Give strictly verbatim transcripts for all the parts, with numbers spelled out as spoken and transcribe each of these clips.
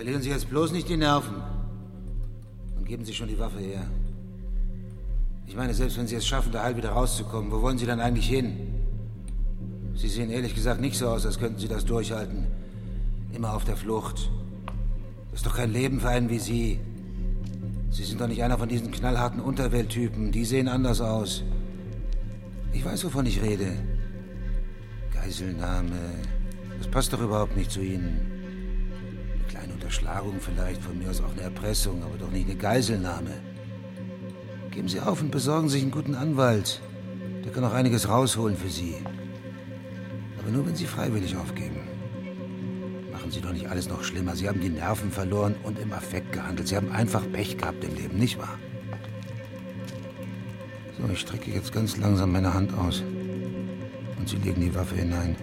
Verlieren Sie jetzt bloß nicht die Nerven. Und geben Sie schon die Waffe her. Ich meine, selbst wenn Sie es schaffen, da heil wieder rauszukommen, wo wollen Sie dann eigentlich hin? Sie sehen ehrlich gesagt nicht so aus, als könnten Sie das durchhalten. Immer auf der Flucht. Das ist doch kein Leben für einen wie Sie. Sie sind doch nicht einer von diesen knallharten Unterwelttypen. Die sehen anders aus. Ich weiß, wovon ich rede. Geiselnahme. Das passt doch überhaupt nicht zu Ihnen. Eine kleine Unterschlagung vielleicht, von mir aus auch eine Erpressung, aber doch nicht eine Geiselnahme. Geben Sie auf und besorgen sich einen guten Anwalt. Der kann auch einiges rausholen für Sie. Aber nur, wenn Sie freiwillig aufgeben. Machen Sie doch nicht alles noch schlimmer. Sie haben die Nerven verloren und im Affekt gehandelt. Sie haben einfach Pech gehabt im Leben, nicht wahr? So, ich strecke jetzt ganz langsam meine Hand aus. Und Sie legen die Waffe hinein.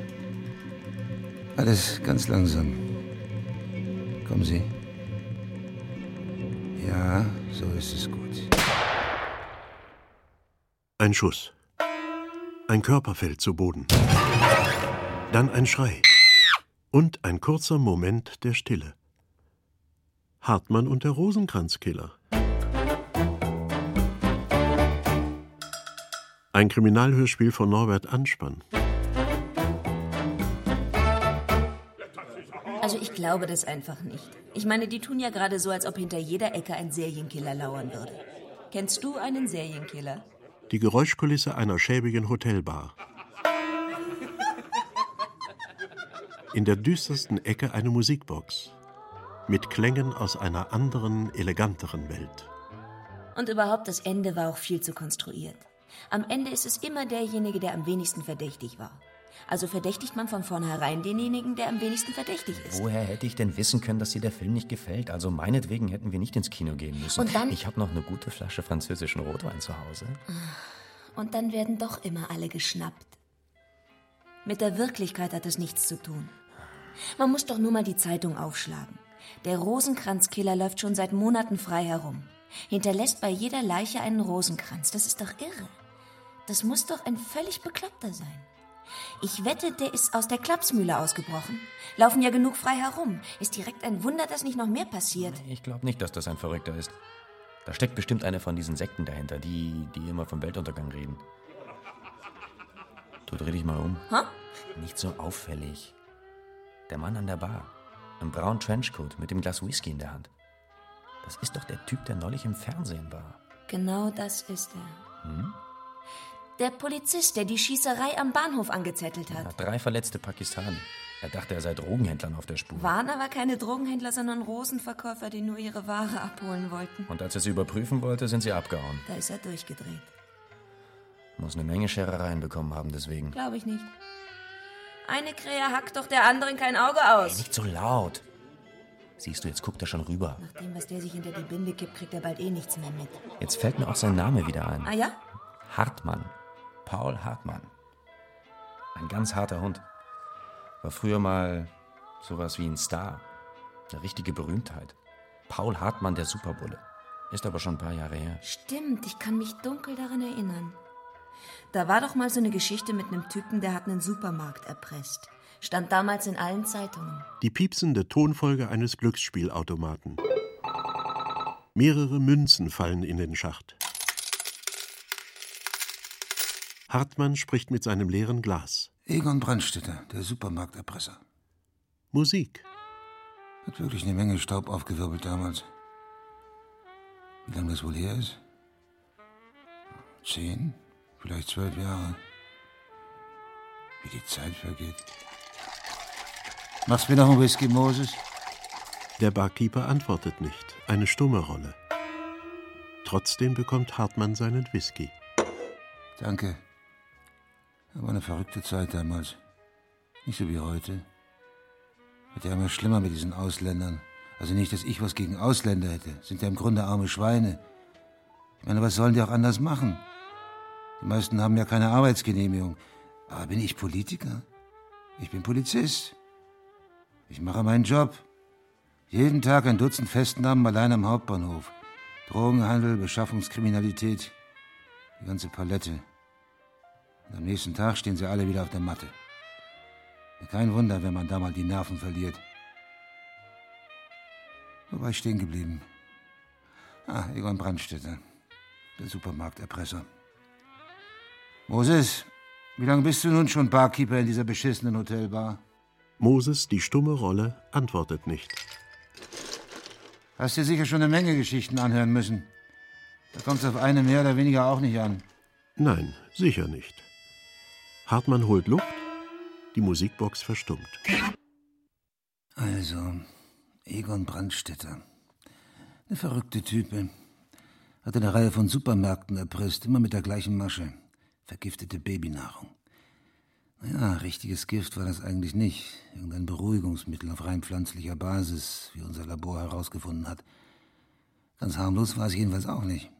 Alles ganz langsam. Kommen Sie. Ja, so ist es gut. Ein Schuss. Ein Körper fällt zu Boden. Dann ein Schrei. Und ein kurzer Moment der Stille. Hartmann und der Rosenkranzkiller. Ein Kriminalhörspiel von Norbert Anspann. Also ich glaube das einfach nicht. Ich meine, die tun ja gerade so, als ob hinter jeder Ecke ein Serienkiller lauern würde. Kennst du einen Serienkiller? Die Geräuschkulisse einer schäbigen Hotelbar. In der düstersten Ecke eine Musikbox. Mit Klängen aus einer anderen, eleganteren Welt. Und überhaupt, das Ende war auch viel zu konstruiert. Am Ende ist es immer derjenige, der am wenigsten verdächtig war. Also verdächtigt man von vornherein denjenigen, der am wenigsten verdächtig ist. Woher hätte ich denn wissen können, dass dir der Film nicht gefällt? Also meinetwegen hätten wir nicht ins Kino gehen müssen. Und dann? Ich habe noch eine gute Flasche französischen Rotwein zu Hause. Und dann werden doch immer alle geschnappt. Mit der Wirklichkeit hat das nichts zu tun. Man muss doch nur mal die Zeitung aufschlagen. Der Rosenkranzkiller läuft schon seit Monaten frei herum. Hinterlässt bei jeder Leiche einen Rosenkranz. Das ist doch irre. Das muss doch ein völlig Bekloppter sein. Ich wette, der ist aus der Klapsmühle ausgebrochen. Laufen ja genug frei herum. Ist direkt ein Wunder, dass nicht noch mehr passiert. Ich glaube nicht, dass das ein Verrückter ist. Da steckt bestimmt eine von diesen Sekten dahinter, die, die immer vom Weltuntergang reden. Du, dreh dich mal um. Hä? Nicht so auffällig. Der Mann an der Bar. Im braunen Trenchcoat mit dem Glas Whisky in der Hand. Das ist doch der Typ, der neulich im Fernsehen war. Genau das ist er. Hm? Der Polizist, der die Schießerei am Bahnhof angezettelt hat. Ja, drei verletzte Pakistani. Er dachte, er sei Drogenhändlern auf der Spur. Waren aber keine Drogenhändler, sondern Rosenverkäufer, die nur ihre Ware abholen wollten. Und als er sie überprüfen wollte, sind sie abgehauen. Da ist er durchgedreht. Muss eine Menge Scherereien bekommen haben deswegen. Glaube ich nicht. Eine Krähe hackt doch der anderen kein Auge aus. Hey, nicht so laut. Siehst du, jetzt guckt er schon rüber. Nach dem, was der sich hinter die Binde kippt, kriegt er bald eh nichts mehr mit. Jetzt fällt mir auch sein Name wieder ein. Ah ja? Hartmann. Paul Hartmann. Ein ganz harter Hund. War früher mal sowas wie ein Star. Eine richtige Berühmtheit. Paul Hartmann, der Superbulle. Ist aber schon ein paar Jahre her. Stimmt, ich kann mich dunkel daran erinnern. Da war doch mal so eine Geschichte mit einem Typen, der hat einen Supermarkt erpresst. Stand damals in allen Zeitungen. Die piepsende Tonfolge eines Glücksspielautomaten. Mehrere Münzen fallen in den Schacht. Hartmann spricht mit seinem leeren Glas. Egon Brandstätter, der Supermarkterpresser. Musik. Hat wirklich eine Menge Staub aufgewirbelt damals. Wie lange das wohl her ist? Zehn? Vielleicht zwölf Jahre. Wie die Zeit vergeht. Machst mir noch einen Whisky, Moses? Der Barkeeper antwortet nicht. Eine stumme Rolle. Trotzdem bekommt Hartmann seinen Whisky. Danke. Aber eine verrückte Zeit damals. Nicht so wie heute. Wird ja immer schlimmer mit diesen Ausländern. Also nicht, dass ich was gegen Ausländer hätte. Sind ja im Grunde arme Schweine. Ich meine, was sollen die auch anders machen? Die meisten haben ja keine Arbeitsgenehmigung. Aber bin ich Politiker? Ich bin Polizist. Ich mache meinen Job. Jeden Tag ein Dutzend Festnahmen allein am Hauptbahnhof. Drogenhandel, Beschaffungskriminalität. Die ganze Palette. Und am nächsten Tag stehen sie alle wieder auf der Matte. Kein Wunder, wenn man da mal die Nerven verliert. Wo war ich stehen geblieben? Ah, Egon Brandstätter, der Supermarkterpresser. Moses, wie lange bist du nun schon Barkeeper in dieser beschissenen Hotelbar? Moses, die stumme Rolle, antwortet nicht. Hast dir sicher schon eine Menge Geschichten anhören müssen. Da kommt's auf eine mehr oder weniger auch nicht an. Nein, sicher nicht. Hartmann holt Luft, die Musikbox verstummt. Also, Egon Brandstätter. Eine verrückte Type. Hat eine Reihe von Supermärkten erpresst, immer mit der gleichen Masche. Vergiftete Babynahrung. Naja, richtiges Gift war das eigentlich nicht. Irgendein Beruhigungsmittel auf rein pflanzlicher Basis, wie unser Labor herausgefunden hat. Ganz harmlos war es jedenfalls auch nicht.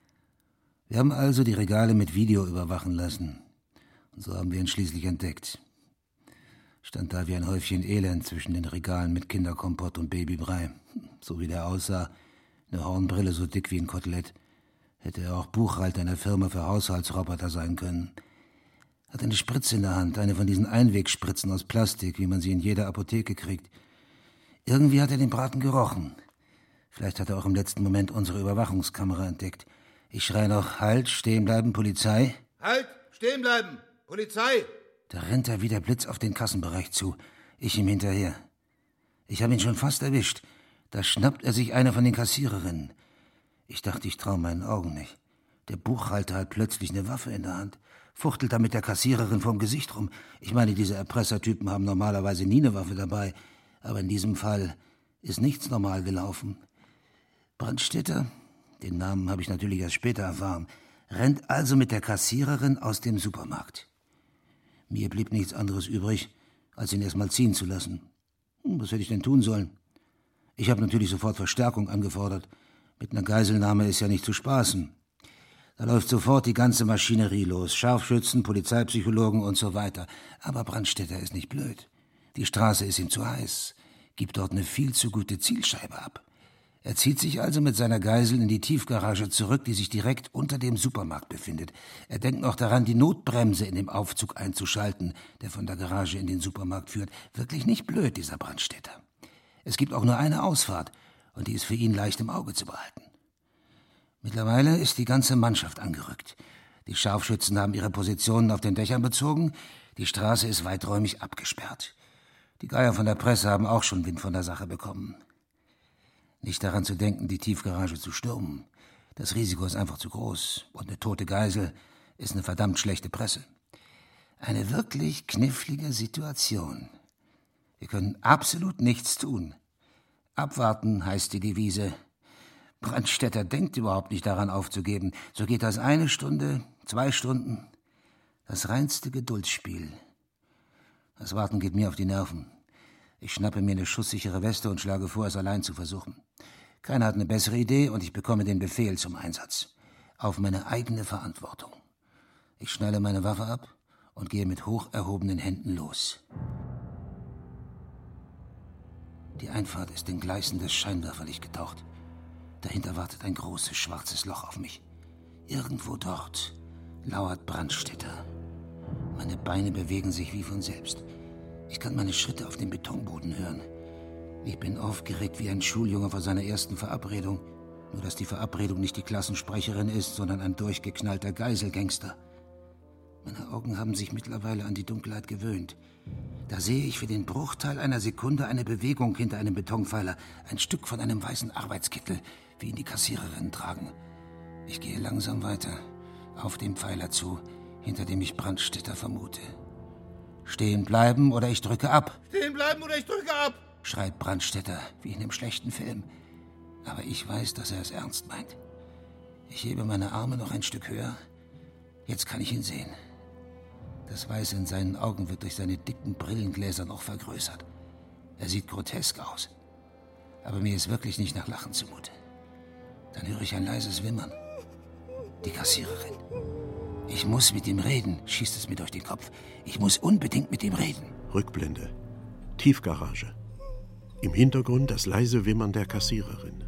Wir haben also die Regale mit Video überwachen lassen. Und so haben wir ihn schließlich entdeckt. Stand da wie ein Häufchen Elend zwischen den Regalen mit Kinderkompott und Babybrei. So wie der aussah, eine Hornbrille so dick wie ein Kotelett, hätte er auch Buchhalter einer Firma für Haushaltsroboter sein können. Hat eine Spritze in der Hand, eine von diesen Einwegspritzen aus Plastik, wie man sie in jeder Apotheke kriegt. Irgendwie hat er den Braten gerochen. Vielleicht hat er auch im letzten Moment unsere Überwachungskamera entdeckt. Ich schreie noch, halt, stehen bleiben, Polizei. Halt, stehen bleiben, Polizei! Da rennt er wie der Blitz auf den Kassenbereich zu. Ich ihm hinterher. Ich habe ihn schon fast erwischt. Da schnappt er sich eine von den Kassiererinnen. Ich dachte, ich traue meinen Augen nicht. Der Buchhalter hat plötzlich eine Waffe in der Hand, fuchtelt da mit der Kassiererin vorm Gesicht rum. Ich meine, diese Erpressertypen haben normalerweise nie eine Waffe dabei. Aber in diesem Fall ist nichts normal gelaufen. Brandstätter, den Namen habe ich natürlich erst später erfahren, rennt also mit der Kassiererin aus dem Supermarkt. Mir blieb nichts anderes übrig, als ihn erst mal ziehen zu lassen. Hm, was hätte ich denn tun sollen? Ich habe natürlich sofort Verstärkung angefordert. Mit einer Geiselnahme ist ja nicht zu spaßen. Da läuft sofort die ganze Maschinerie los. Scharfschützen, Polizeipsychologen und so weiter. Aber Brandstätter ist nicht blöd. Die Straße ist ihm zu heiß. Gibt dort eine viel zu gute Zielscheibe ab. Er zieht sich also mit seiner Geisel in die Tiefgarage zurück, die sich direkt unter dem Supermarkt befindet. Er denkt noch daran, die Notbremse in dem Aufzug einzuschalten, der von der Garage in den Supermarkt führt. Wirklich nicht blöd, dieser Brandstätter. Es gibt auch nur eine Ausfahrt, und die ist für ihn leicht im Auge zu behalten. Mittlerweile ist die ganze Mannschaft angerückt. Die Scharfschützen haben ihre Positionen auf den Dächern bezogen. Die Straße ist weiträumig abgesperrt. Die Geier von der Presse haben auch schon Wind von der Sache bekommen. Nicht daran zu denken, die Tiefgarage zu stürmen. Das Risiko ist einfach zu groß. Und eine tote Geisel ist eine verdammt schlechte Presse. Eine wirklich knifflige Situation. Wir können absolut nichts tun. Abwarten heißt die Devise. Brandstätter denkt überhaupt nicht daran aufzugeben. So geht das eine Stunde, zwei Stunden. Das reinste Geduldsspiel. Das Warten geht mir auf die Nerven. Ich schnappe mir eine schusssichere Weste und schlage vor, es allein zu versuchen. Keiner hat eine bessere Idee und ich bekomme den Befehl zum Einsatz. Auf meine eigene Verantwortung. Ich schnalle meine Waffe ab und gehe mit hoch erhobenen Händen los. Die Einfahrt ist in gleißendes Scheinwerferlicht getaucht. Dahinter wartet ein großes, schwarzes Loch auf mich. Irgendwo dort lauert Brandstätter. Meine Beine bewegen sich wie von selbst. Ich kann meine Schritte auf dem Betonboden hören. Ich bin aufgeregt wie ein Schuljunge vor seiner ersten Verabredung. Nur, dass die Verabredung nicht die Klassensprecherin ist, sondern ein durchgeknallter Geiselgangster. Meine Augen haben sich mittlerweile an die Dunkelheit gewöhnt. Da sehe ich für den Bruchteil einer Sekunde eine Bewegung hinter einem Betonpfeiler, ein Stück von einem weißen Arbeitskittel, wie ihn die Kassiererinnen tragen. Ich gehe langsam weiter, auf den Pfeiler zu, hinter dem ich Brandstätter vermute. Stehen bleiben oder ich drücke ab. Stehen bleiben oder ich drücke ab, schreit Brandstätter, wie in einem schlechten Film. Aber ich weiß, dass er es ernst meint. Ich hebe meine Arme noch ein Stück höher. Jetzt kann ich ihn sehen. Das Weiße in seinen Augen wird durch seine dicken Brillengläser noch vergrößert. Er sieht grotesk aus. Aber mir ist wirklich nicht nach Lachen zumute. Dann höre ich ein leises Wimmern. Die Kassiererin. Ich muss mit ihm reden, schießt es mir durch den Kopf. Ich muss unbedingt mit ihm reden. Rückblende. Tiefgarage. Im Hintergrund das leise Wimmern der Kassiererin.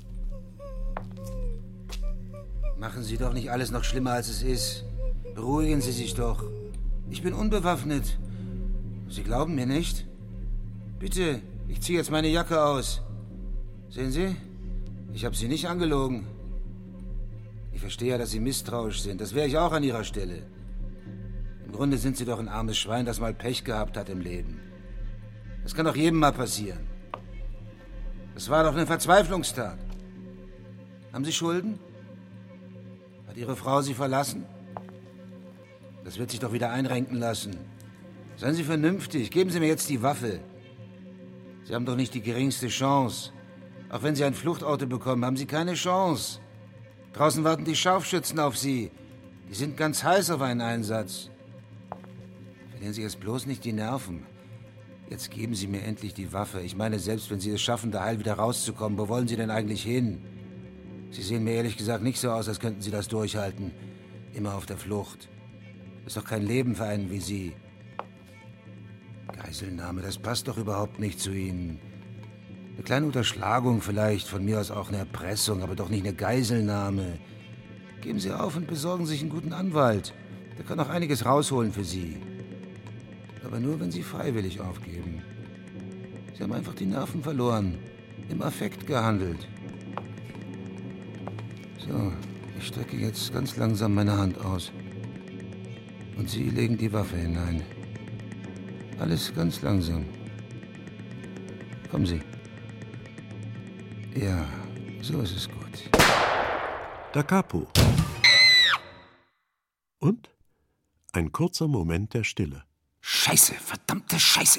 Machen Sie doch nicht alles noch schlimmer, als es ist. Beruhigen Sie sich doch. Ich bin unbewaffnet. Sie glauben mir nicht? Bitte, ich ziehe jetzt meine Jacke aus. Sehen Sie, ich habe Sie nicht angelogen. Ich verstehe ja, dass Sie misstrauisch sind. Das wäre ich auch an Ihrer Stelle. Im Grunde sind Sie doch ein armes Schwein, das mal Pech gehabt hat im Leben. Das kann doch jedem mal passieren. Das war doch eine Verzweiflungstat. Haben Sie Schulden? Hat Ihre Frau Sie verlassen? Das wird sich doch wieder einrenken lassen. Seien Sie vernünftig. Geben Sie mir jetzt die Waffe. Sie haben doch nicht die geringste Chance. Auch wenn Sie ein Fluchtauto bekommen, haben Sie keine Chance. Draußen warten die Scharfschützen auf Sie. Die sind ganz heiß auf einen Einsatz. Verlieren Sie jetzt bloß nicht die Nerven. Jetzt geben Sie mir endlich die Waffe. Ich meine, selbst wenn Sie es schaffen, da heil wieder rauszukommen, wo wollen Sie denn eigentlich hin? Sie sehen mir ehrlich gesagt nicht so aus, als könnten Sie das durchhalten. Immer auf der Flucht. Das ist doch kein Leben für einen wie Sie. Geiselnahme, das passt doch überhaupt nicht zu Ihnen. Eine kleine Unterschlagung vielleicht, von mir aus auch eine Erpressung, aber doch nicht eine Geiselnahme. Geben Sie auf und besorgen sich einen guten Anwalt. Der kann auch einiges rausholen für Sie. Aber nur, wenn Sie freiwillig aufgeben. Sie haben einfach die Nerven verloren. Im Affekt gehandelt. So, ich strecke jetzt ganz langsam meine Hand aus. Und Sie legen die Waffe hinein. Alles ganz langsam. Kommen Sie. Ja, so ist es gut. Da Capo. Und ein kurzer Moment der Stille. Scheiße, verdammte Scheiße!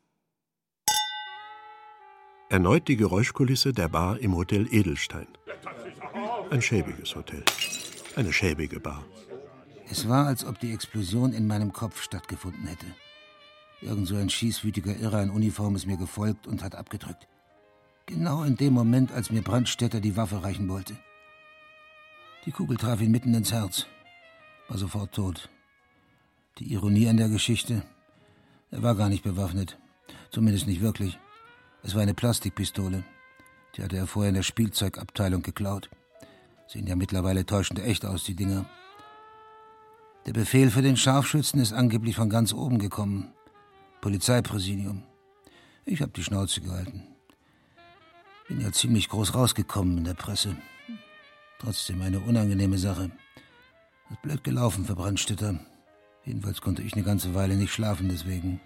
Erneut die Geräuschkulisse der Bar im Hotel Edelstein. Ein schäbiges Hotel. Eine schäbige Bar. Es war, als ob die Explosion in meinem Kopf stattgefunden hätte. Irgend so ein schießwütiger Irrer in Uniform ist mir gefolgt und hat abgedrückt. Genau in dem Moment, als mir Brandstätter die Waffe reichen wollte. Die Kugel traf ihn mitten ins Herz. War sofort tot. Die Ironie an der Geschichte: Er war gar nicht bewaffnet. Zumindest nicht wirklich. Es war eine Plastikpistole. Die hatte er vorher in der Spielzeugabteilung geklaut. Sehen ja mittlerweile täuschend echt aus, die Dinger. Der Befehl für den Scharfschützen ist angeblich von ganz oben gekommen. Polizeipräsidium. Ich habe die Schnauze gehalten. Bin ja ziemlich groß rausgekommen in der Presse. Trotzdem eine unangenehme Sache. Ist blöd gelaufen für Brandstätter. Jedenfalls konnte ich eine ganze Weile nicht schlafen deswegen.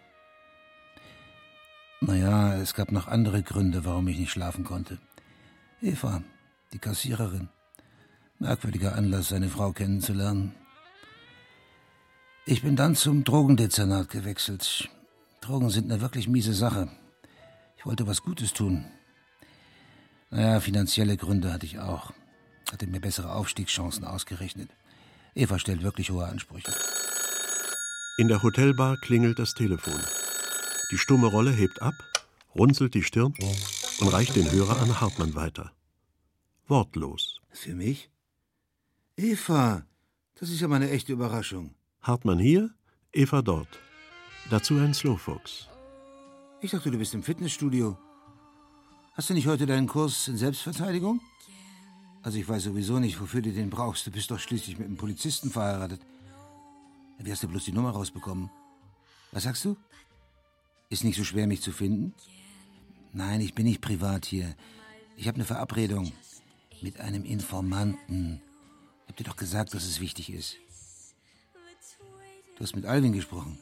Naja, es gab noch andere Gründe, warum ich nicht schlafen konnte. Eva, die Kassiererin. Merkwürdiger Anlass, seine Frau kennenzulernen. Ich bin dann zum Drogendezernat gewechselt. Drogen sind eine wirklich miese Sache. Ich wollte was Gutes tun. Naja, finanzielle Gründe hatte ich auch. Hatte mir bessere Aufstiegschancen ausgerechnet. Eva stellt wirklich hohe Ansprüche. In der Hotelbar klingelt das Telefon. Die stumme Rolle hebt ab, runzelt die Stirn und reicht den Hörer an Hartmann weiter. Wortlos. Für mich? Eva, das ist ja mal eine echte Überraschung. Hartmann hier, Eva dort. Dazu ein Slowfox. Ich dachte, du bist im Fitnessstudio. Hast du nicht heute deinen Kurs in Selbstverteidigung? Also ich weiß sowieso nicht, wofür du den brauchst. Du bist doch schließlich mit einem Polizisten verheiratet. Wie hast du bloß die Nummer rausbekommen? Was sagst du? Ist nicht so schwer, mich zu finden? Nein, ich bin nicht privat hier. Ich habe eine Verabredung mit einem Informanten. Ich hab dir doch gesagt, dass es wichtig ist. Du hast mit Alvin gesprochen.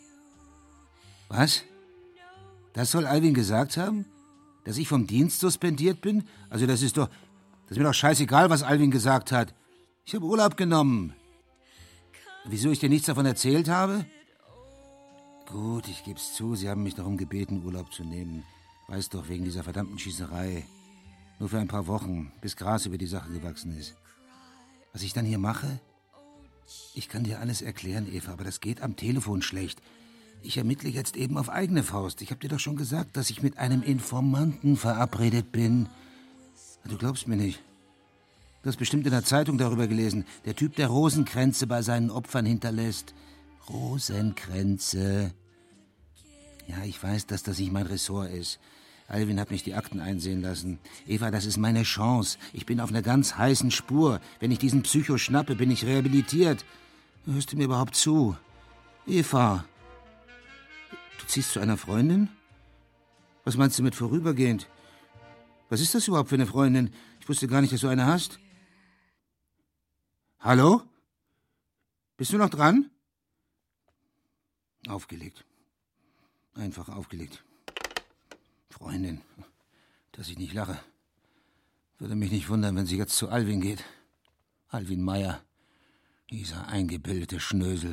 Was? Das soll Alvin gesagt haben? Dass ich vom Dienst suspendiert bin? Also das ist doch... Das ist mir doch scheißegal, was Alvin gesagt hat. Ich habe Urlaub genommen. Wieso ich dir nichts davon erzählt habe? Gut, ich geb's zu. Sie haben mich darum gebeten, Urlaub zu nehmen. Weiß doch, wegen dieser verdammten Schießerei. Nur für ein paar Wochen, bis Gras über die Sache gewachsen ist. Was ich dann hier mache? Ich kann dir alles erklären, Eva, aber das geht am Telefon schlecht. Ich ermittle jetzt eben auf eigene Faust. Ich habe dir doch schon gesagt, dass ich mit einem Informanten verabredet bin. Du glaubst mir nicht. Du hast bestimmt in der Zeitung darüber gelesen. Der Typ, der Rosenkränze bei seinen Opfern hinterlässt. Rosenkränze. Ja, ich weiß, dass das nicht mein Ressort ist. Alvin hat mich die Akten einsehen lassen. Eva, das ist meine Chance. Ich bin auf einer ganz heißen Spur. Wenn ich diesen Psycho schnappe, bin ich rehabilitiert. Hörst du mir überhaupt zu? Eva, du ziehst zu einer Freundin? Was meinst du mit vorübergehend? Was ist das überhaupt für eine Freundin? Ich wusste gar nicht, dass du eine hast. Hallo? Bist du noch dran? Aufgelegt. Einfach aufgelegt. Freundin, dass ich nicht lache. Würde mich nicht wundern, wenn sie jetzt zu Alwin geht. Alwin Meier, dieser eingebildete Schnösel.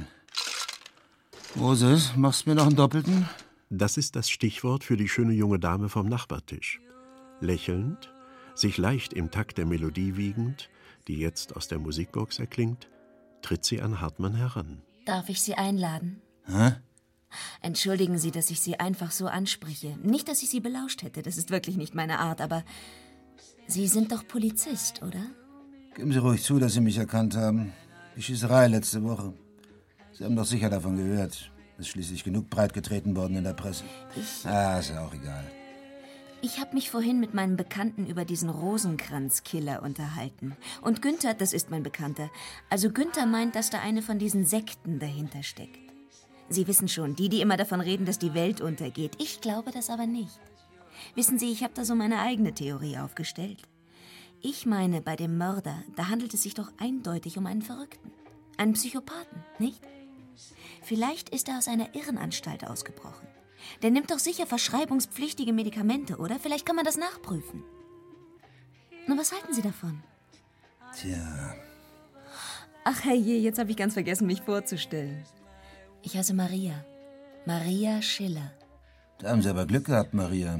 Moses, machst mir noch einen Doppelten? Das ist das Stichwort für die schöne junge Dame vom Nachbartisch. Lächelnd, sich leicht im Takt der Melodie wiegend, die jetzt aus der Musikbox erklingt, tritt sie an Hartmann heran. Darf ich Sie einladen? Hä? Entschuldigen Sie, dass ich Sie einfach so anspreche. Nicht, dass ich Sie belauscht hätte, das ist wirklich nicht meine Art, aber Sie sind doch Polizist, oder? Geben Sie ruhig zu, dass Sie mich erkannt haben. Die Schießerei letzte Woche. Sie haben doch sicher davon gehört. Ist schließlich genug breitgetreten worden in der Presse. Ich... Ah, ist ja auch egal. Ich habe mich vorhin mit meinem Bekannten über diesen Rosenkranz-Killer unterhalten. Und Günther, das ist mein Bekannter, also Günther meint, dass da eine von diesen Sekten dahinter steckt. Sie wissen schon, die, die immer davon reden, dass die Welt untergeht. Ich glaube das aber nicht. Wissen Sie, ich habe da so meine eigene Theorie aufgestellt. Ich meine, bei dem Mörder, da handelt es sich doch eindeutig um einen Verrückten. Einen Psychopathen, nicht? Vielleicht ist er aus einer Irrenanstalt ausgebrochen. Der nimmt doch sicher verschreibungspflichtige Medikamente, oder? Vielleicht kann man das nachprüfen. Nur was halten Sie davon? Tja. Ach herrje, jetzt habe ich ganz vergessen, mich vorzustellen. Ich heiße Maria. Maria Schiller. Da haben Sie aber Glück gehabt, Maria.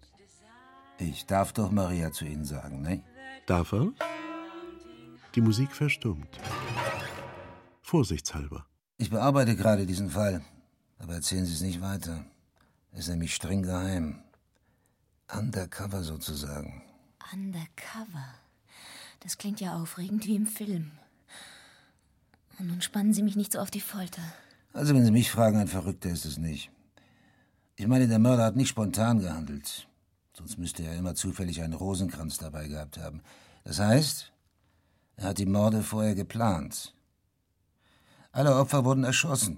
Ich darf doch Maria zu Ihnen sagen, ne? Darf er? Die Musik verstummt. Vorsichtshalber. Ich bearbeite gerade diesen Fall. Aber erzählen Sie es nicht weiter. Ist nämlich streng geheim. Undercover sozusagen. Undercover. Das klingt ja aufregend wie im Film. Und nun spannen Sie mich nicht so auf die Folter. Also wenn Sie mich fragen, ein Verrückter ist es nicht. Ich meine, der Mörder hat nicht spontan gehandelt. Sonst müsste er immer zufällig einen Rosenkranz dabei gehabt haben. Das heißt, er hat die Morde vorher geplant. Alle Opfer wurden erschossen.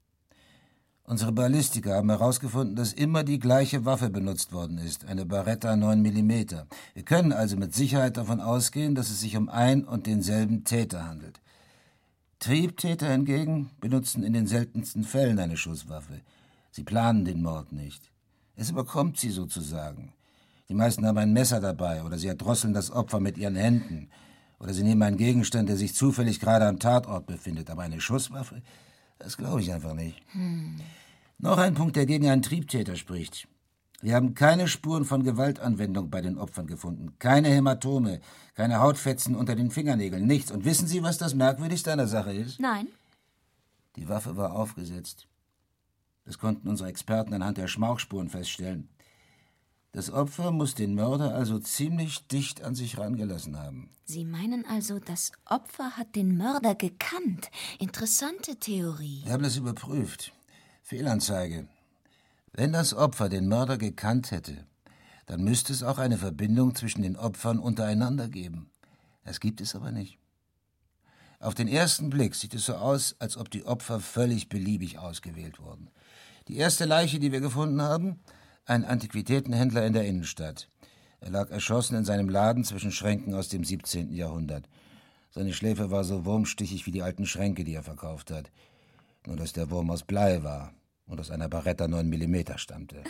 Unsere Ballistiker haben herausgefunden, dass immer die gleiche Waffe benutzt worden ist, eine Beretta neun Millimeter. Wir können also mit Sicherheit davon ausgehen, dass es sich um ein und denselben Täter handelt. Triebtäter hingegen benutzen in den seltensten Fällen eine Schusswaffe. Sie planen den Mord nicht. Es überkommt sie sozusagen. Die meisten haben ein Messer dabei oder sie erdrosseln das Opfer mit ihren Händen. Oder sie nehmen einen Gegenstand, der sich zufällig gerade am Tatort befindet. Aber eine Schusswaffe, das glaube ich einfach nicht. Hm. Noch ein Punkt, der gegen einen Triebtäter spricht. Wir haben keine Spuren von Gewaltanwendung bei den Opfern gefunden. Keine Hämatome, keine Hautfetzen unter den Fingernägeln, nichts. Und wissen Sie, was das Merkwürdigste an der Sache ist? Nein. Die Waffe war aufgesetzt. Das konnten unsere Experten anhand der Schmauchspuren feststellen. Das Opfer muss den Mörder also ziemlich dicht an sich rangelassen haben. Sie meinen also, das Opfer hat den Mörder gekannt? Interessante Theorie. Wir haben das überprüft. Fehlanzeige. Wenn das Opfer den Mörder gekannt hätte, dann müsste es auch eine Verbindung zwischen den Opfern untereinander geben. Das gibt es aber nicht. Auf den ersten Blick sieht es so aus, als ob die Opfer völlig beliebig ausgewählt wurden. Die erste Leiche, die wir gefunden haben, ein Antiquitätenhändler in der Innenstadt. Er lag erschossen in seinem Laden zwischen Schränken aus dem siebzehnten Jahrhundert. Seine Schläfe war so wurmstichig wie die alten Schränke, die er verkauft hat. Nur dass der Wurm aus Blei war und aus einer Beretta neun Millimeter stammte.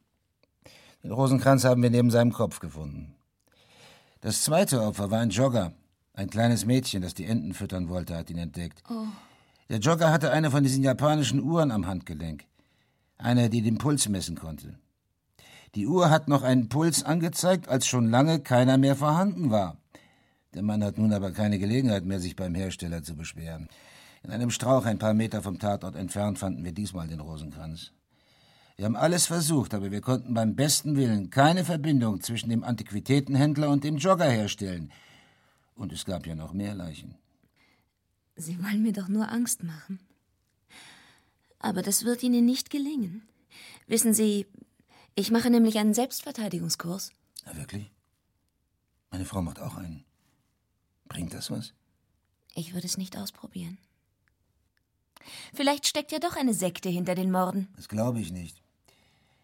Den Rosenkranz haben wir neben seinem Kopf gefunden. Das zweite Opfer war ein Jogger. Ein kleines Mädchen, das die Enten füttern wollte, hat ihn entdeckt. Oh. Der Jogger hatte eine von diesen japanischen Uhren am Handgelenk. Eine, die den Puls messen konnte. Die Uhr hat noch einen Puls angezeigt, als schon lange keiner mehr vorhanden war. Der Mann hat nun aber keine Gelegenheit mehr, sich beim Hersteller zu beschweren. In einem Strauch ein paar Meter vom Tatort entfernt fanden wir diesmal den Rosenkranz. Wir haben alles versucht, aber wir konnten beim besten Willen keine Verbindung zwischen dem Antiquitätenhändler und dem Jogger herstellen. Und es gab ja noch mehr Leichen. Sie wollen mir doch nur Angst machen. Aber das wird Ihnen nicht gelingen. Wissen Sie, ich mache nämlich einen Selbstverteidigungskurs. Na wirklich? Meine Frau macht auch einen. Bringt das was? Ich würde es nicht ausprobieren. Vielleicht steckt ja doch eine Sekte hinter den Morden. Das glaube ich nicht.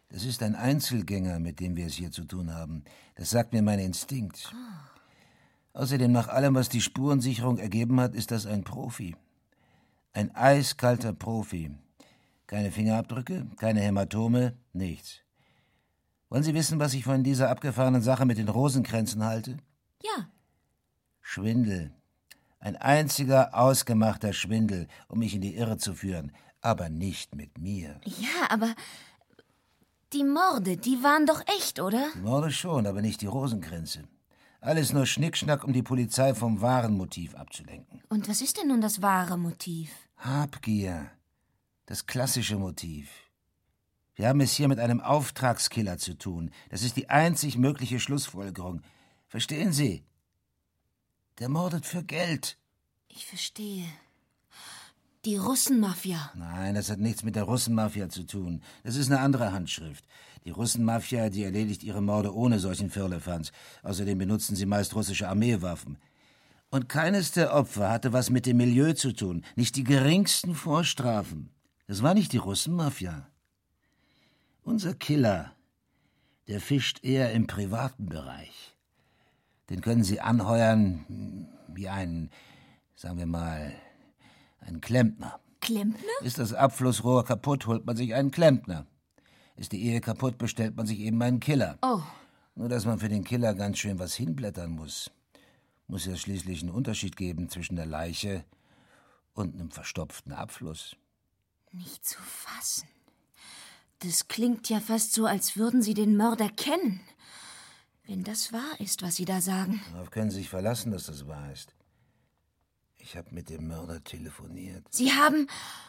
Das ist ein Einzelgänger, mit dem wir es hier zu tun haben. Das sagt mir mein Instinkt. Außerdem, nach allem, was die Spurensicherung ergeben hat, ist das ein Profi. Ein eiskalter Profi. Keine Fingerabdrücke, keine Hämatome, nichts. Wollen Sie wissen, was ich von dieser abgefahrenen Sache mit den Rosenkränzen halte? Ja. Schwindel. Ein einziger ausgemachter Schwindel, um mich in die Irre zu führen. Aber nicht mit mir. Ja, aber die Morde, die waren doch echt, oder? Die Morde schon, aber nicht die Rosenkränze. Alles nur Schnickschnack, um die Polizei vom wahren Motiv abzulenken. Und was ist denn nun das wahre Motiv? Habgier. Das klassische Motiv. Wir haben es hier mit einem Auftragskiller zu tun. Das ist die einzig mögliche Schlussfolgerung. Verstehen Sie? Der mordet für Geld. Ich verstehe. Die Russenmafia. Nein, das hat nichts mit der Russenmafia zu tun. Das ist eine andere Handschrift. Die Russenmafia, die erledigt ihre Morde ohne solchen Firlefanz. Außerdem benutzen sie meist russische Armeewaffen. Und keines der Opfer hatte was mit dem Milieu zu tun. Nicht die geringsten Vorstrafen. Das war nicht die Russenmafia. Unser Killer, der fischt eher im privaten Bereich. Den können Sie anheuern wie einen, sagen wir mal, einen Klempner. Klempner? Ist das Abflussrohr kaputt, holt man sich einen Klempner. Ist die Ehe kaputt, bestellt man sich eben einen Killer. Oh. Nur, dass man für den Killer ganz schön was hinblättern muss. Muss ja schließlich einen Unterschied geben zwischen der Leiche und einem verstopften Abfluss. Nicht zu fassen. Das klingt ja fast so, als würden Sie den Mörder kennen. Wenn das wahr ist, was Sie da sagen. Darauf können Sie sich verlassen, dass das wahr ist. Ich habe mit dem Mörder telefoniert. Sie haben...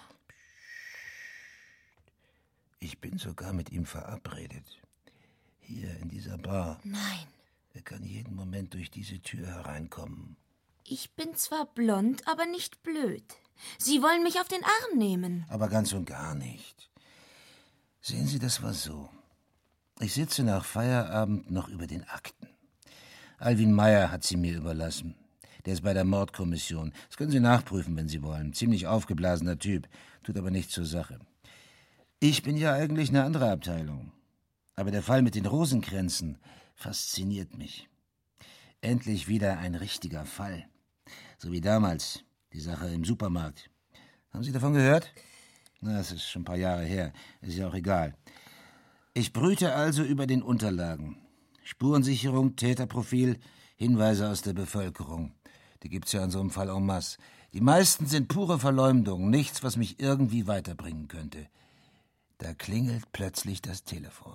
Ich bin sogar mit ihm verabredet. Hier in dieser Bar. Nein. Er kann jeden Moment durch diese Tür hereinkommen. Ich bin zwar blond, aber nicht blöd. Sie wollen mich auf den Arm nehmen. Aber ganz und gar nicht. Sehen Sie, das war so. Ich sitze nach Feierabend noch über den Akten. Alwin Meyer hat sie mir überlassen. Der ist bei der Mordkommission. Das können Sie nachprüfen, wenn Sie wollen. Ziemlich aufgeblasener Typ, tut aber nichts zur Sache. Ich bin ja eigentlich eine andere Abteilung. Aber der Fall mit den Rosenkränzen fasziniert mich. Endlich wieder ein richtiger Fall. So wie damals, die Sache im Supermarkt. Haben Sie davon gehört? Na, das ist schon ein paar Jahre her. Ist ja auch egal. Ich brüte also über den Unterlagen. Spurensicherung, Täterprofil, Hinweise aus der Bevölkerung. Die gibt's ja in so einem Fall en masse. Die meisten sind pure Verleumdung, nichts, was mich irgendwie weiterbringen könnte. Da klingelt plötzlich das Telefon.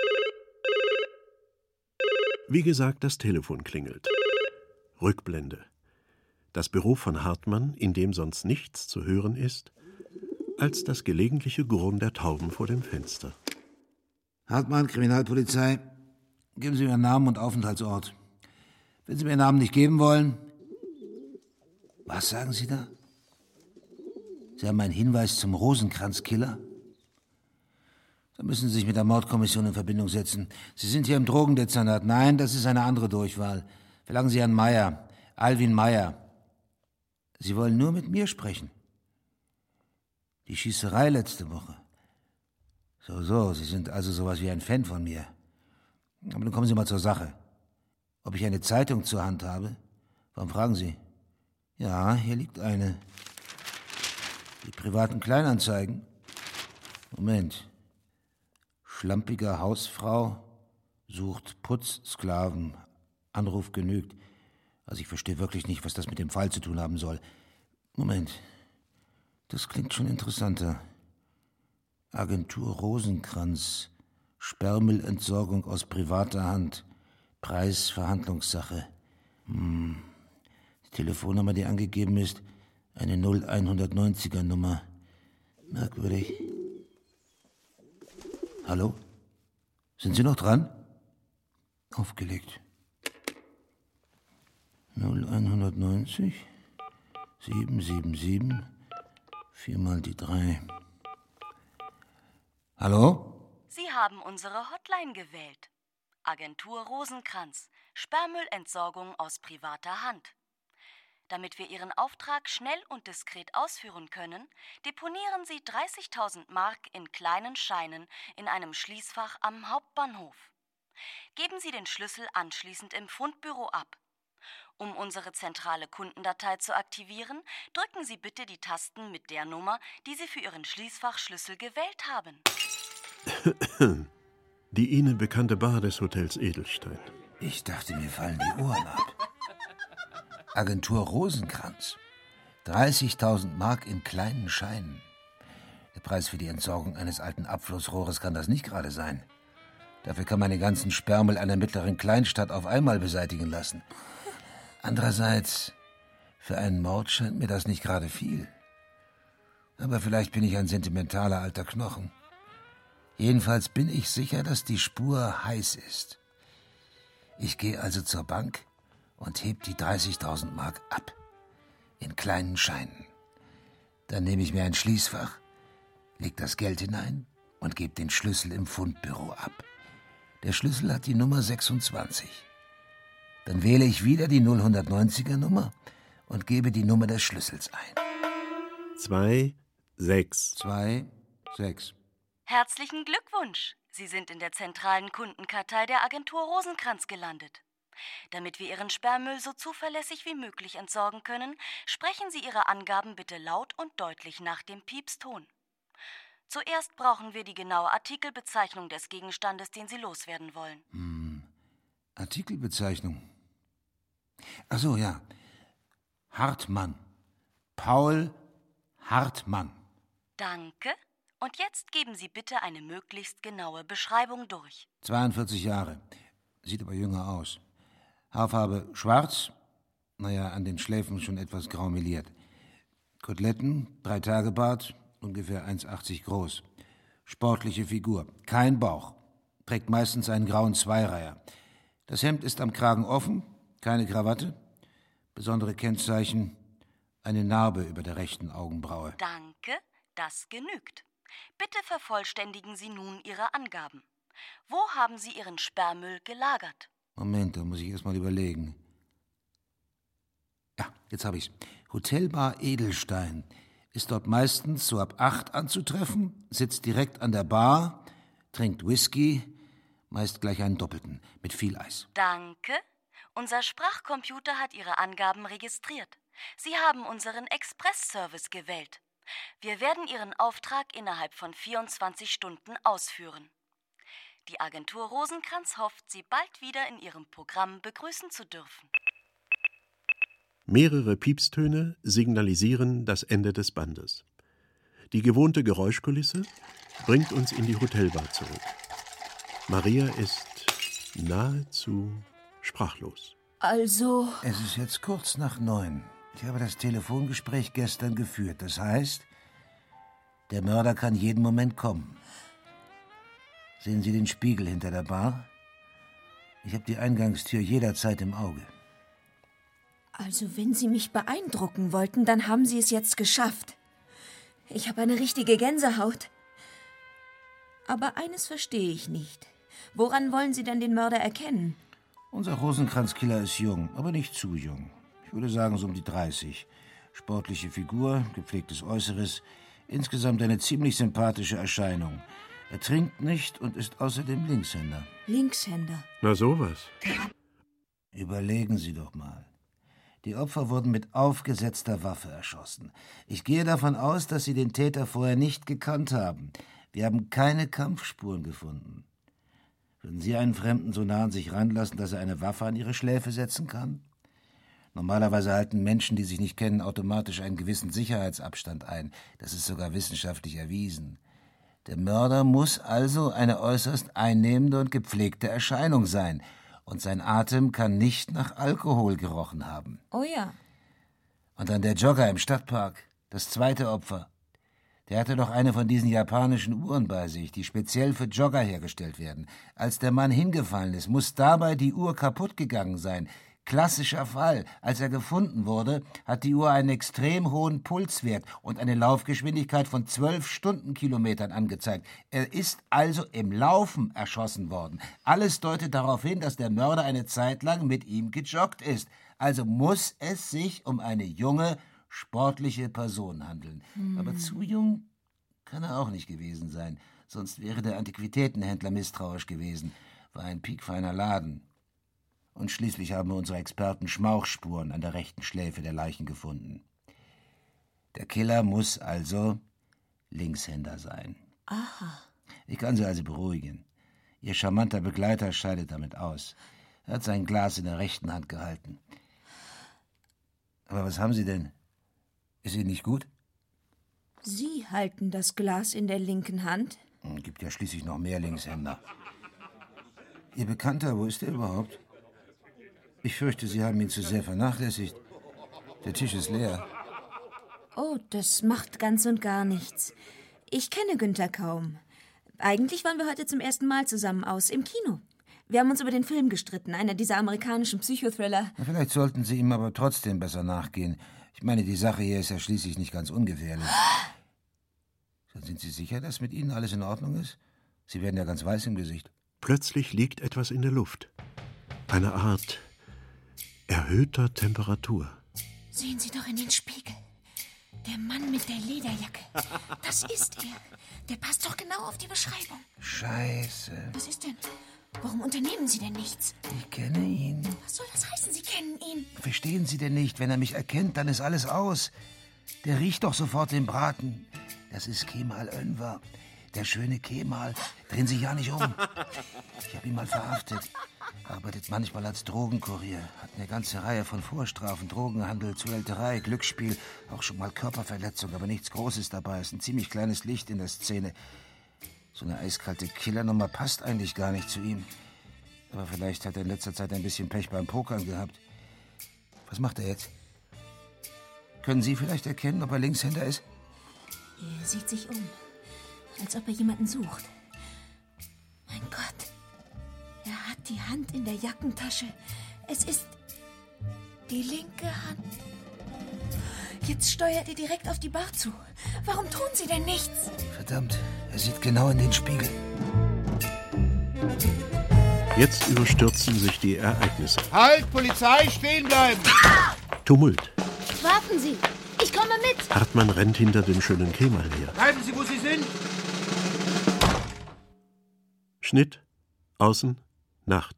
Wie gesagt, das Telefon klingelt. Rückblende. Das Büro von Hartmann, in dem sonst nichts zu hören ist, als das gelegentliche Gurren der Tauben vor dem Fenster. Hartmann, Kriminalpolizei. Geben Sie mir Ihren Namen und Aufenthaltsort. Wenn Sie mir Ihren Namen nicht geben wollen... Was sagen Sie da? Sie haben einen Hinweis zum Rosenkranz-Killer? Dann müssen Sie sich mit der Mordkommission in Verbindung setzen. Sie sind hier im Drogendezernat. Nein, das ist eine andere Durchwahl. Verlangen Sie Herrn Meyer, Alwin Meyer. Sie wollen nur mit mir sprechen. Die Schießerei letzte Woche. So, so, Sie sind also sowas wie ein Fan von mir. Aber dann kommen Sie mal zur Sache. Ob ich eine Zeitung zur Hand habe? Warum fragen Sie? Ja, hier liegt eine. Die privaten Kleinanzeigen. Moment. Schlampiger Hausfrau sucht Putzsklaven. Anruf genügt. Also ich verstehe wirklich nicht, was das mit dem Fall zu tun haben soll. Moment. Das klingt schon interessanter. Agentur Rosenkranz. Sperrmüllentsorgung aus privater Hand. Preisverhandlungssache. Hm. Die Telefonnummer, die angegeben ist, eine null hundertneunziger Nummer. Merkwürdig. Hallo? Sind Sie noch dran? Aufgelegt. null hundertneunzig, sieben sieben sieben, viermal die drei. Hallo? Sie haben unsere Hotline gewählt. Agentur Rosenkranz. Sperrmüllentsorgung aus privater Hand. Damit wir Ihren Auftrag schnell und diskret ausführen können, deponieren Sie dreißigtausend Mark in kleinen Scheinen in einem Schließfach am Hauptbahnhof. Geben Sie den Schlüssel anschließend im Fundbüro ab. Um unsere zentrale Kundendatei zu aktivieren, drücken Sie bitte die Tasten mit der Nummer, die Sie für Ihren Schließfachschlüssel gewählt haben. Die Ihnen bekannte Bar des Hotels Edelstein. Ich dachte, mir fallen die Ohren ab. Agentur Rosenkranz. dreißigtausend Mark in kleinen Scheinen. Der Preis für die Entsorgung eines alten Abflussrohres kann das nicht gerade sein. Dafür kann man den ganzen Sperrmüll einer mittleren Kleinstadt auf einmal beseitigen lassen. Andererseits, für einen Mord scheint mir das nicht gerade viel. Aber vielleicht bin ich ein sentimentaler alter Knochen. Jedenfalls bin ich sicher, dass die Spur heiß ist. Ich gehe also zur Bank und heb die dreißigtausend Mark ab. In kleinen Scheinen. Dann nehme ich mir ein Schließfach, leg das Geld hinein und gebe den Schlüssel im Fundbüro ab. Der Schlüssel hat die Nummer sechsundzwanzig. Dann wähle ich wieder die null neunziger Nummer und gebe die Nummer des Schlüssels ein. Zwei, sechs. Zwei, sechs. Herzlichen Glückwunsch! Sie sind in der zentralen Kundenkartei der Agentur Rosenkranz gelandet. Damit wir Ihren Sperrmüll so zuverlässig wie möglich entsorgen können, sprechen Sie Ihre Angaben bitte laut und deutlich nach dem Piepston. Zuerst brauchen wir die genaue Artikelbezeichnung des Gegenstandes, den Sie loswerden wollen. Hm, Artikelbezeichnung. Ach so, ja. Hartmann. Paul Hartmann. Danke. Und jetzt geben Sie bitte eine möglichst genaue Beschreibung durch. zweiundvierzig Jahre. Sieht aber jünger aus. Haarfarbe schwarz, naja, an den Schläfen schon etwas grau meliert. Koteletten, drei Tage Bart, ungefähr eins Komma achtzig groß. Sportliche Figur, kein Bauch. Trägt meistens einen grauen Zweireiher. Das Hemd ist am Kragen offen, keine Krawatte. Besondere Kennzeichen, eine Narbe über der rechten Augenbraue. Danke, das genügt. Bitte vervollständigen Sie nun Ihre Angaben. Wo haben Sie Ihren Sperrmüll gelagert? Moment, da muss ich erst mal überlegen. Ja, jetzt habe ich's. Hotelbar Edelstein. Ist dort meistens so ab acht anzutreffen, sitzt direkt an der Bar, trinkt Whisky, meist gleich einen Doppelten, mit viel Eis. Danke. Unser Sprachcomputer hat Ihre Angaben registriert. Sie haben unseren Express-Service gewählt. Wir werden Ihren Auftrag innerhalb von vierundzwanzig Stunden ausführen. Die Agentur Rosenkranz hofft, Sie bald wieder in ihrem Programm begrüßen zu dürfen. Mehrere Piepstöne signalisieren das Ende des Bandes. Die gewohnte Geräuschkulisse bringt uns in die Hotelbar zurück. Maria ist nahezu sprachlos. Also... Es ist jetzt kurz nach neun. Ich habe das Telefongespräch gestern geführt. Das heißt, der Mörder kann jeden Moment kommen. Sehen Sie den Spiegel hinter der Bar? Ich habe die Eingangstür jederzeit im Auge. Also, wenn Sie mich beeindrucken wollten, dann haben Sie es jetzt geschafft. Ich habe eine richtige Gänsehaut. Aber eines verstehe ich nicht. Woran wollen Sie denn den Mörder erkennen? Unser Rosenkranz-Killer ist jung, aber nicht zu jung. Ich würde sagen, so um die dreißig. Sportliche Figur, gepflegtes Äußeres, insgesamt eine ziemlich sympathische Erscheinung. Er trinkt nicht und ist außerdem Linkshänder. Linkshänder? Na sowas. Überlegen Sie doch mal. Die Opfer wurden mit aufgesetzter Waffe erschossen. Ich gehe davon aus, dass Sie den Täter vorher nicht gekannt haben. Wir haben keine Kampfspuren gefunden. Würden Sie einen Fremden so nah an sich ranlassen, dass er eine Waffe an Ihre Schläfe setzen kann? Normalerweise halten Menschen, die sich nicht kennen, automatisch einen gewissen Sicherheitsabstand ein. Das ist sogar wissenschaftlich erwiesen. Der Mörder muss also eine äußerst einnehmende und gepflegte Erscheinung sein. Und sein Atem kann nicht nach Alkohol gerochen haben. Oh ja. Und dann der Jogger im Stadtpark, das zweite Opfer. Der hatte doch eine von diesen japanischen Uhren bei sich, die speziell für Jogger hergestellt werden. Als der Mann hingefallen ist, muss dabei die Uhr kaputt gegangen sein. Klassischer Fall. Als er gefunden wurde, hat die Uhr einen extrem hohen Pulswert und eine Laufgeschwindigkeit von zwölf Stundenkilometern angezeigt. Er ist also im Laufen erschossen worden. Alles deutet darauf hin, dass der Mörder eine Zeit lang mit ihm gejoggt ist. Also muss es sich um eine junge, sportliche Person handeln. Hm. Aber zu jung kann er auch nicht gewesen sein. Sonst wäre der Antiquitätenhändler misstrauisch gewesen. War ein piekfeiner Laden. Und schließlich haben unsere Experten Schmauchspuren an der rechten Schläfe der Leichen gefunden. Der Killer muss also Linkshänder sein. Aha. Ich kann Sie also beruhigen. Ihr charmanter Begleiter scheidet damit aus. Er hat sein Glas in der rechten Hand gehalten. Aber was haben Sie denn? Ist Ihnen nicht gut? Sie halten das Glas in der linken Hand? Es gibt ja schließlich noch mehr Linkshänder. Ihr Bekannter, wo ist der überhaupt? Ich fürchte, Sie haben ihn zu sehr vernachlässigt. Der Tisch ist leer. Oh, das macht ganz und gar nichts. Ich kenne Günther kaum. Eigentlich waren wir heute zum ersten Mal zusammen aus, im Kino. Wir haben uns über den Film gestritten, einer dieser amerikanischen Psychothriller. Na, vielleicht sollten Sie ihm aber trotzdem besser nachgehen. Ich meine, die Sache hier ist ja schließlich nicht ganz ungefährlich. Sind Sie sicher, dass mit Ihnen alles in Ordnung ist? Sie werden ja ganz weiß im Gesicht. Plötzlich liegt etwas in der Luft. Eine Art erhöhter Temperatur. Sehen Sie doch in den Spiegel. Der Mann mit der Lederjacke. Das ist er. Der passt doch genau auf die Beschreibung. Scheiße. Was ist denn? Warum unternehmen Sie denn nichts? Ich kenne ihn. Was soll das heißen, Sie kennen ihn? Verstehen Sie denn nicht? Wenn er mich erkennt, dann ist alles aus. Der riecht doch sofort den Braten. Das ist Kemal Önver. Der schöne Kemal. Drehen Sie ja nicht um. Ich habe ihn mal verhaftet. Arbeitet manchmal als Drogenkurier. Hat eine ganze Reihe von Vorstrafen. Drogenhandel, Zuhälterei, Glücksspiel. Auch schon mal Körperverletzung, aber nichts Großes dabei. Ist ein ziemlich kleines Licht in der Szene. So eine eiskalte Killernummer passt eigentlich gar nicht zu ihm. Aber vielleicht hat er in letzter Zeit ein bisschen Pech beim Pokern gehabt. Was macht er jetzt? Können Sie vielleicht erkennen, ob er Linkshänder ist? Er sieht sich um, als ob er jemanden sucht. Mein Gott, er hat die Hand in der Jackentasche. Es ist die linke Hand. Jetzt steuert er direkt auf die Bar zu. Warum tun Sie denn nichts? Verdammt, er sieht genau in den Spiegel. Jetzt überstürzen sich die Ereignisse. Halt, Polizei, stehen bleiben! Tumult. Warten Sie, ich komme mit. Hartmann rennt hinter dem schönen Kemal her. Bleiben Sie, wo Sie sind! Schnitt, außen, Nacht.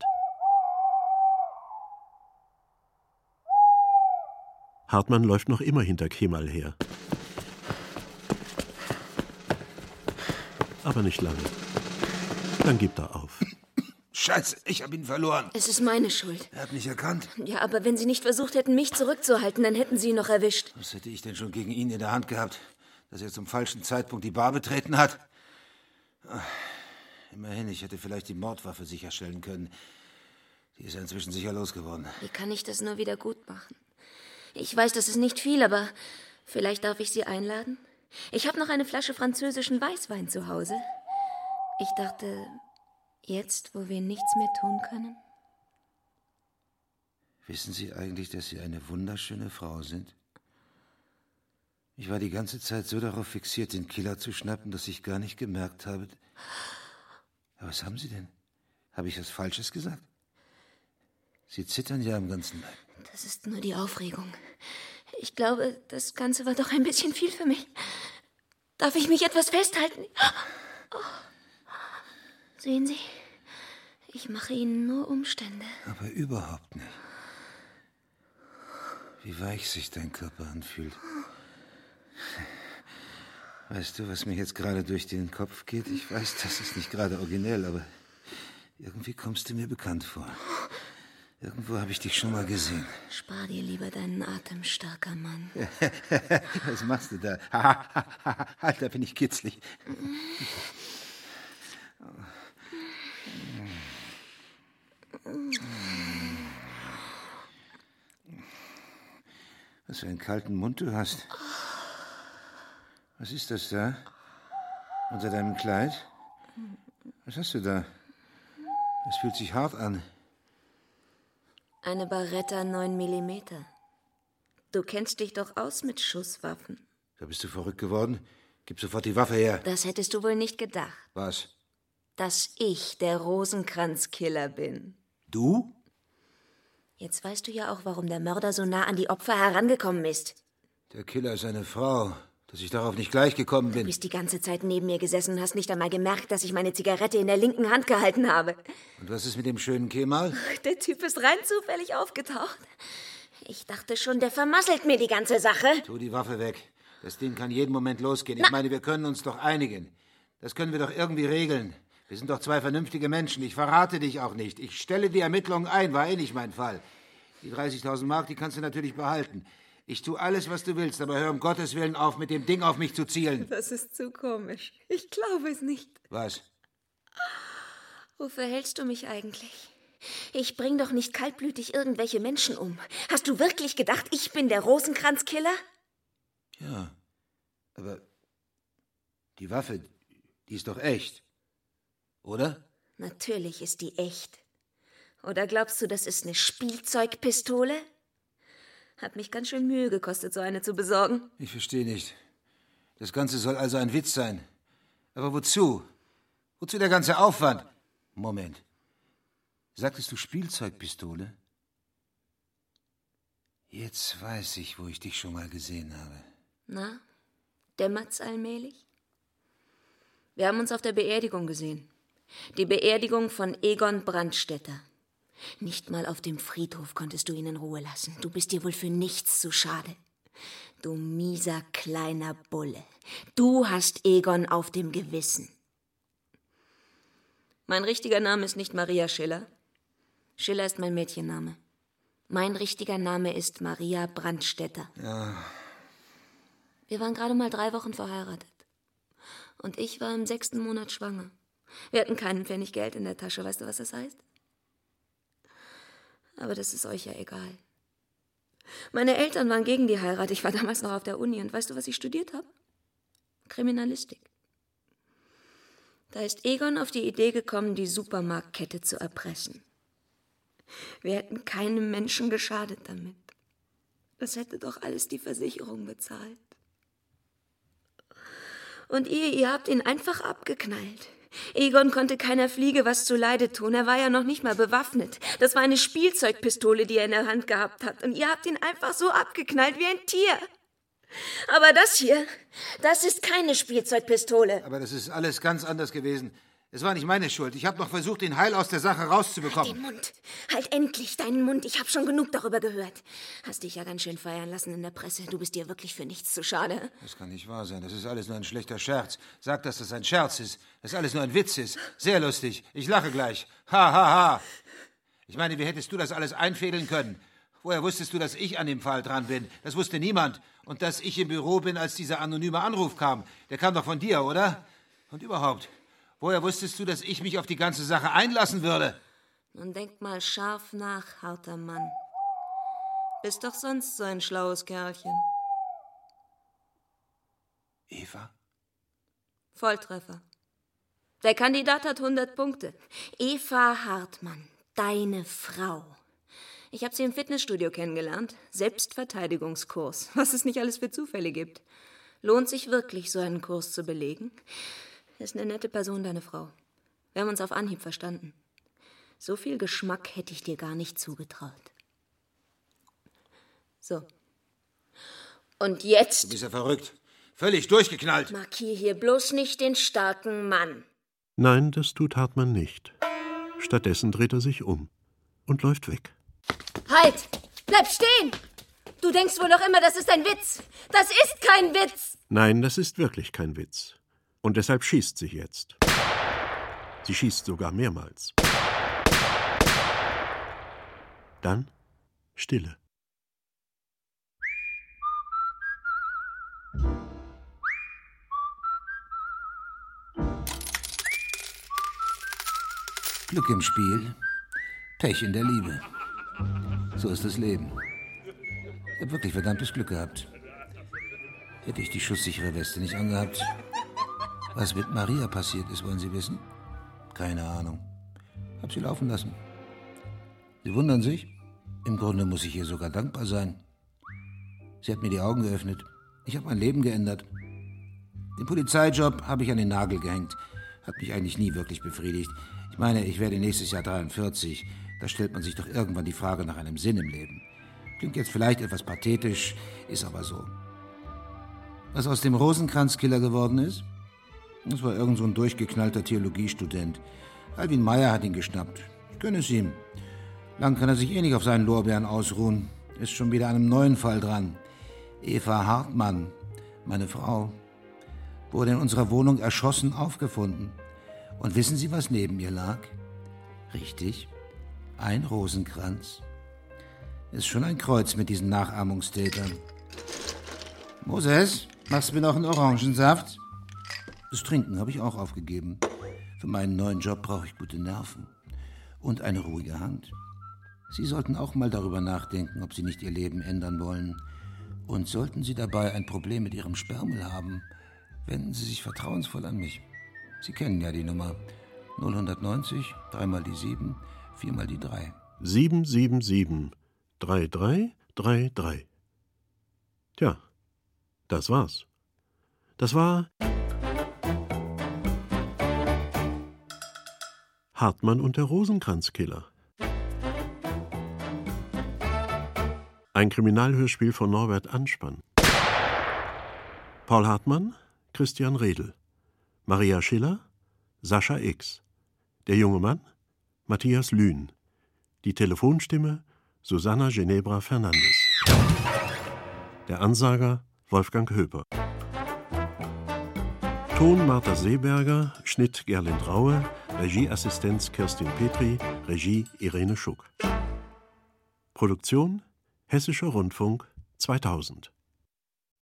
Hartmann läuft noch immer hinter Kemal her. Aber nicht lange. Dann gibt er auf. Scheiße, ich habe ihn verloren. Es ist meine Schuld. Er hat mich erkannt. Ja, aber wenn Sie nicht versucht hätten, mich zurückzuhalten, dann hätten Sie ihn noch erwischt. Was hätte ich denn schon gegen ihn in der Hand gehabt, dass er zum falschen Zeitpunkt die Bar betreten hat? Ach, immerhin, ich hätte vielleicht die Mordwaffe sicherstellen können. Die ist ja inzwischen sicher losgeworden. Wie kann ich das nur wieder gut machen? Ich weiß, das ist nicht viel, aber vielleicht darf ich Sie einladen? Ich habe noch eine Flasche französischen Weißwein zu Hause. Ich dachte, jetzt, wo wir nichts mehr tun können? Wissen Sie eigentlich, dass Sie eine wunderschöne Frau sind? Ich war die ganze Zeit so darauf fixiert, den Killer zu schnappen, dass ich gar nicht gemerkt habe. Aber was haben Sie denn? Habe ich was Falsches gesagt? Sie zittern ja am ganzen Leib. Das ist nur die Aufregung. Ich glaube, das Ganze war doch ein bisschen viel für mich. Darf ich mich etwas festhalten? Oh. Sehen Sie, ich mache Ihnen nur Umstände. Aber überhaupt nicht. Wie weich sich dein Körper anfühlt. Weißt du, was mir jetzt gerade durch den Kopf geht? Ich weiß, das ist nicht gerade originell, aber irgendwie kommst du mir bekannt vor. Irgendwo habe ich dich schon mal gesehen. Spar dir lieber deinen Atem, starker Mann. Was machst du da? Halt, da bin ich kitzlig. Was für einen kalten Mund du hast. Was ist das da? Unter deinem Kleid? Was hast du da? Es fühlt sich hart an. Eine Beretta neun Millimeter. Du kennst dich doch aus mit Schusswaffen. Da bist du verrückt geworden? Gib sofort die Waffe her. Das hättest du wohl nicht gedacht. Was? Dass ich der Rosenkranzkiller bin. Du? Jetzt weißt du ja auch, warum der Mörder so nah an die Opfer herangekommen ist. Der Killer ist eine Frau. Dass ich darauf nicht gleich gekommen bin. Du bist die ganze Zeit neben mir gesessen und hast nicht einmal gemerkt, dass ich meine Zigarette in der linken Hand gehalten habe. Und was ist mit dem schönen Kemal? Der Typ ist rein zufällig aufgetaucht. Ich dachte schon, der vermasselt mir die ganze Sache. Tu die Waffe weg. Das Ding kann jeden Moment losgehen. Ich meine, wir können uns doch einigen. Das können wir doch irgendwie regeln. Wir sind doch zwei vernünftige Menschen. Ich verrate dich auch nicht. Ich stelle die Ermittlungen ein. War eh nicht mein Fall. Die dreißigtausend Mark, die kannst du natürlich behalten. Ich tue alles, was du willst, aber hör um Gottes Willen auf, mit dem Ding auf mich zu zielen. Das ist zu komisch. Ich glaube es nicht. Was? Wofür hältst du mich eigentlich? Ich bring doch nicht kaltblütig irgendwelche Menschen um. Hast du wirklich gedacht, ich bin der Rosenkranzkiller? Ja, aber die Waffe, die ist doch echt, oder? Natürlich ist die echt. Oder glaubst du, das ist eine Spielzeugpistole? Hat mich ganz schön Mühe gekostet, so eine zu besorgen. Ich verstehe nicht. Das Ganze soll also ein Witz sein. Aber wozu? Wozu der ganze Aufwand? Moment. Sagtest du Spielzeugpistole? Jetzt weiß ich, wo ich dich schon mal gesehen habe. Na, dämmert's allmählich? Wir haben uns auf der Beerdigung gesehen. Die Beerdigung von Egon Brandstätter. Nicht mal auf dem Friedhof konntest du ihn in Ruhe lassen. Du bist dir wohl für nichts zu schade. Du mieser kleiner Bulle. Du hast Egon auf dem Gewissen. Mein richtiger Name ist nicht Maria Schiller. Schiller ist mein Mädchenname. Mein richtiger Name ist Maria Brandstätter. Ja. Wir waren gerade mal drei Wochen verheiratet. Und ich war im sechsten Monat schwanger. Wir hatten keinen Pfennig Geld in der Tasche. Weißt du, was das heißt? Aber das ist euch ja egal. Meine Eltern waren gegen die Heirat. Ich war damals noch auf der Uni. Und weißt du, was ich studiert habe? Kriminalistik. Da ist Egon auf die Idee gekommen, die Supermarktkette zu erpressen. Wir hätten keinem Menschen geschadet damit. Das hätte doch alles die Versicherung bezahlt. Und ihr, ihr habt ihn einfach abgeknallt. Egon konnte keiner Fliege was zuleide tun. Er war ja noch nicht mal bewaffnet. Das war eine Spielzeugpistole, die er in der Hand gehabt hat. Und ihr habt ihn einfach so abgeknallt wie ein Tier. Aber das hier, das ist keine Spielzeugpistole. Aber das ist alles ganz anders gewesen. Es war nicht meine Schuld. Ich habe noch versucht, den Heil aus der Sache rauszubekommen. Halt den Mund. Halt endlich deinen Mund. Ich habe schon genug darüber gehört. Hast dich ja ganz schön feiern lassen in der Presse. Du bist dir wirklich für nichts zu schade. Das kann nicht wahr sein. Das ist alles nur ein schlechter Scherz. Sag, dass das ein Scherz ist. Dass alles nur ein Witz ist. Sehr lustig. Ich lache gleich. Ha, ha, ha. Ich meine, wie hättest du das alles einfädeln können? Woher wusstest du, dass ich an dem Fall dran bin? Das wusste niemand. Und dass ich im Büro bin, als dieser anonyme Anruf kam. Der kam doch von dir, oder? Und überhaupt... Woher wusstest du, dass ich mich auf die ganze Sache einlassen würde? Nun denk mal scharf nach, harter Mann. Bist doch sonst so ein schlaues Kerlchen. Eva? Volltreffer. Der Kandidat hat hundert Punkte. Eva Hartmann, deine Frau. Ich habe sie im Fitnessstudio kennengelernt. Selbstverteidigungskurs. Was es nicht alles für Zufälle gibt. Lohnt sich wirklich, so einen Kurs zu belegen? Ist eine nette Person, deine Frau. Wir haben uns auf Anhieb verstanden. So viel Geschmack hätte ich dir gar nicht zugetraut. So. Und jetzt... Du bist ja verrückt. Völlig durchgeknallt. Markier hier bloß nicht den starken Mann. Nein, das tut Hartmann nicht. Stattdessen dreht er sich um und läuft weg. Halt! Bleib stehen! Du denkst wohl noch immer, das ist ein Witz. Das ist kein Witz! Nein, das ist wirklich kein Witz. Und deshalb schießt sie jetzt. Sie schießt sogar mehrmals. Dann Stille. Glück im Spiel, Pech in der Liebe. So ist das Leben. Ich habe wirklich verdammtes Glück gehabt. Hätte ich die schusssichere Weste nicht angehabt. Was mit Maria passiert ist, wollen Sie wissen? Keine Ahnung. Hab sie laufen lassen. Sie wundern sich? Im Grunde muss ich ihr sogar dankbar sein. Sie hat mir die Augen geöffnet. Ich habe mein Leben geändert. Den Polizeijob habe ich an den Nagel gehängt. Hat mich eigentlich nie wirklich befriedigt. Ich meine, ich werde nächstes Jahr dreiundvierzig. Da stellt man sich doch irgendwann die Frage nach einem Sinn im Leben. Klingt jetzt vielleicht etwas pathetisch, ist aber so. Was aus dem Rosenkranzkiller geworden ist? Das war irgend so ein durchgeknallter Theologiestudent. Alwin Meyer hat ihn geschnappt. Ich gönne es ihm. Lang kann er sich eh nicht auf seinen Lorbeeren ausruhen. Ist schon wieder an einem neuen Fall dran. Eva Hartmann, meine Frau, wurde in unserer Wohnung erschossen aufgefunden. Und wissen Sie, was neben ihr lag? Richtig, ein Rosenkranz. Ist schon ein Kreuz mit diesen Nachahmungstätern. Moses, machst du mir noch einen Orangensaft? Das Trinken habe ich auch aufgegeben. Für meinen neuen Job brauche ich gute Nerven und eine ruhige Hand. Sie sollten auch mal darüber nachdenken, ob Sie nicht Ihr Leben ändern wollen. Und sollten Sie dabei ein Problem mit Ihrem Spermel haben, wenden Sie sich vertrauensvoll an mich. Sie kennen ja die Nummer null neun null, dreimal die sieben, viermal die drei. sieben sieben sieben, drei drei drei drei. Tja, das war's. Das war Hartmann und der Rosenkranzkiller. Ein Kriminalhörspiel von Norbert Anspann. Paul Hartmann, Christian Redl. Maria Schiller, Sascha X. Der junge Mann, Matthias Lühn. Die Telefonstimme, Susanna Ginebra Fernandes. Der Ansager, Wolfgang Höper. Ton Martha Seeberger, Schnitt Gerlind Raue, Regieassistenz Kirstin Petri, Regie Irene Schuck. Produktion Hessischer Rundfunk zweitausend.